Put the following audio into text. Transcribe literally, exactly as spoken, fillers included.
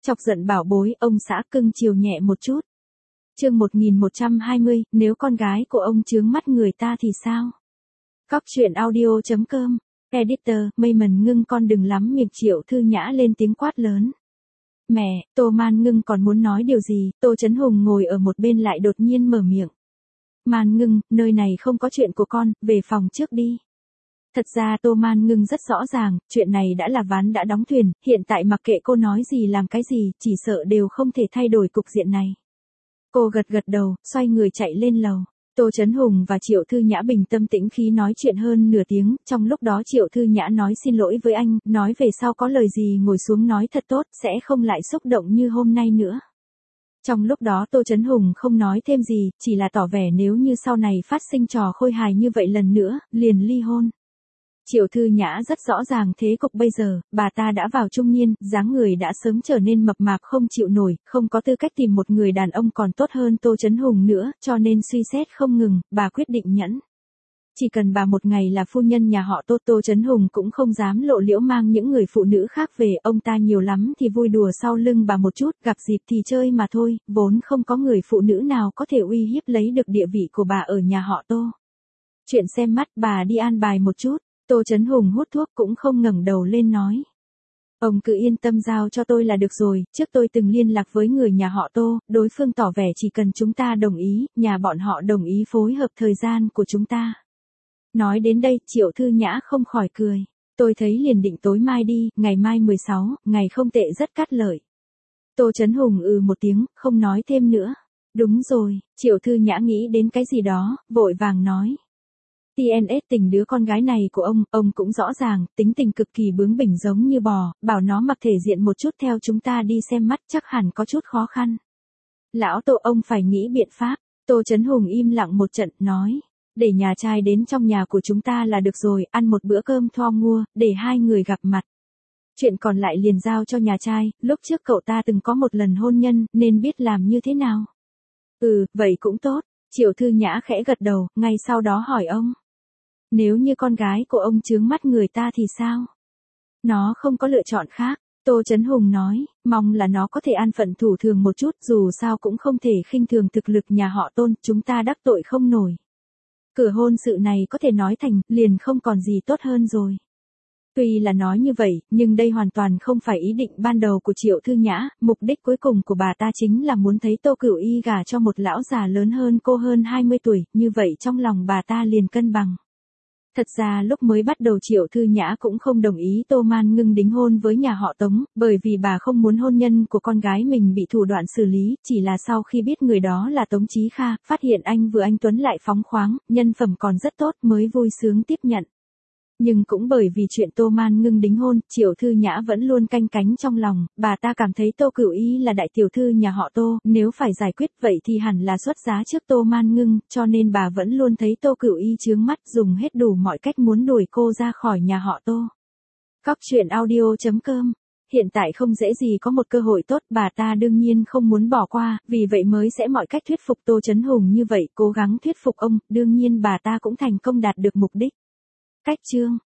Chọc giận bảo bối, ông xã cưng chiều nhẹ một chút. Chương một nghìn một trăm hai mươi, nếu con gái của ông chướng mắt người ta thì sao? Cóc truyện audio chấm com, Editor, mây mần ngưng con đừng lắm miệng. Triệu Thư Nhã lên tiếng quát lớn. Mẹ, Tô Man Ngưng còn muốn nói điều gì, Tô Chấn Hùng ngồi ở một bên lại đột nhiên mở miệng. Man Ngưng, nơi này không có chuyện của con, về phòng trước đi. Thật ra Tô Man Ngưng rất rõ ràng, chuyện này đã là ván đã đóng thuyền, hiện tại mặc kệ cô nói gì làm cái gì, chỉ sợ đều không thể thay đổi cục diện này. Cô gật gật đầu, xoay người chạy lên lầu. Tô Chấn Hùng và Triệu Thư Nhã bình tâm tĩnh khí nói chuyện hơn nửa tiếng, trong lúc đó Triệu Thư Nhã nói xin lỗi với anh, nói về sau có lời gì ngồi xuống nói thật tốt, sẽ không lại xúc động như hôm nay nữa. Trong lúc đó Tô Chấn Hùng không nói thêm gì, chỉ là tỏ vẻ nếu như sau này phát sinh trò khôi hài như vậy lần nữa, liền ly hôn. Triệu Thư Nhã rất rõ ràng thế cục bây giờ, bà ta đã vào trung niên, dáng người đã sớm trở nên mập mạp không chịu nổi, không có tư cách tìm một người đàn ông còn tốt hơn Tô Chấn Hùng nữa, cho nên suy xét không ngừng, bà quyết định nhẫn. Chỉ cần bà một ngày là phu nhân nhà họ Tô, Tô Chấn Hùng cũng không dám lộ liễu mang những người phụ nữ khác về, ông ta nhiều lắm thì vui đùa sau lưng bà một chút, gặp dịp thì chơi mà thôi, vốn không có người phụ nữ nào có thể uy hiếp lấy được địa vị của bà ở nhà họ Tô. Chuyện xem mắt bà đi an bài một chút. Tô Chấn Hùng hút thuốc cũng không ngẩng đầu lên nói. Ông cứ yên tâm giao cho tôi là được rồi, trước tôi từng liên lạc với người nhà họ Tô, đối phương tỏ vẻ chỉ cần chúng ta đồng ý, nhà bọn họ đồng ý phối hợp thời gian của chúng ta. Nói đến đây, Triệu Thư Nhã không khỏi cười. Tôi thấy liền định tối mai đi, ngày mai mười sáu, ngày không tệ rất cát lợi. Tô Chấn Hùng ừ một tiếng, không nói thêm nữa. Đúng rồi, Triệu Thư Nhã nghĩ đến cái gì đó, vội vàng nói. tê en ét tình đứa con gái này của ông, ông cũng rõ ràng, tính tình cực kỳ bướng bỉnh giống như bò, bảo nó mặc thể diện một chút theo chúng ta đi xem mắt chắc hẳn có chút khó khăn. Lão Tô ông phải nghĩ biện pháp. Tô Chấn Hùng im lặng một trận, nói. Để nhà trai đến trong nhà của chúng ta là được rồi, ăn một bữa cơm tho mua, để hai người gặp mặt. Chuyện còn lại liền giao cho nhà trai, lúc trước cậu ta từng có một lần hôn nhân, nên biết làm như thế nào. Ừ, vậy cũng tốt. Triệu Thư Nhã khẽ gật đầu, ngay sau đó hỏi ông. Nếu như con gái của ông chướng mắt người ta thì sao? Nó không có lựa chọn khác. Tô Chấn Hùng nói, mong là nó có thể an phận thủ thường một chút, dù sao cũng không thể khinh thường thực lực nhà họ Tôn, chúng ta đắc tội không nổi. Cửa hôn sự này có thể nói thành, liền không còn gì tốt hơn rồi. Tuy là nói như vậy, nhưng đây hoàn toàn không phải ý định ban đầu của Triệu Thư Nhã, mục đích cuối cùng của bà ta chính là muốn thấy Tô Cửu Y gả cho một lão già lớn hơn cô hơn hai mươi tuổi, như vậy trong lòng bà ta liền cân bằng. Thật ra lúc mới bắt đầu Triệu Thư Nhã cũng không đồng ý Tô Man Ngưng đính hôn với nhà họ Tống, bởi vì bà không muốn hôn nhân của con gái mình bị thủ đoạn xử lý, chỉ là sau khi biết người đó là Tống Chí Kha, phát hiện anh vừa anh tuấn lại phóng khoáng, nhân phẩm còn rất tốt mới vui sướng tiếp nhận. Nhưng cũng bởi vì chuyện Tô Man Ngưng đính hôn, Triệu Thư Nhã vẫn luôn canh cánh trong lòng, bà ta cảm thấy Tô Cửu Y là đại tiểu thư nhà họ Tô, nếu phải giải quyết vậy thì hẳn là xuất giá trước Tô Man Ngưng, cho nên bà vẫn luôn thấy Tô Cửu Y chướng mắt, dùng hết đủ mọi cách muốn đuổi cô ra khỏi nhà họ Tô. Cóc truyện audio chấm com. Hiện tại không dễ gì có một cơ hội tốt, bà ta đương nhiên không muốn bỏ qua, vì vậy mới sẽ mọi cách thuyết phục Tô Chấn Hùng như vậy, cố gắng thuyết phục ông, đương nhiên bà ta cũng thành công đạt được mục đích. Cách chương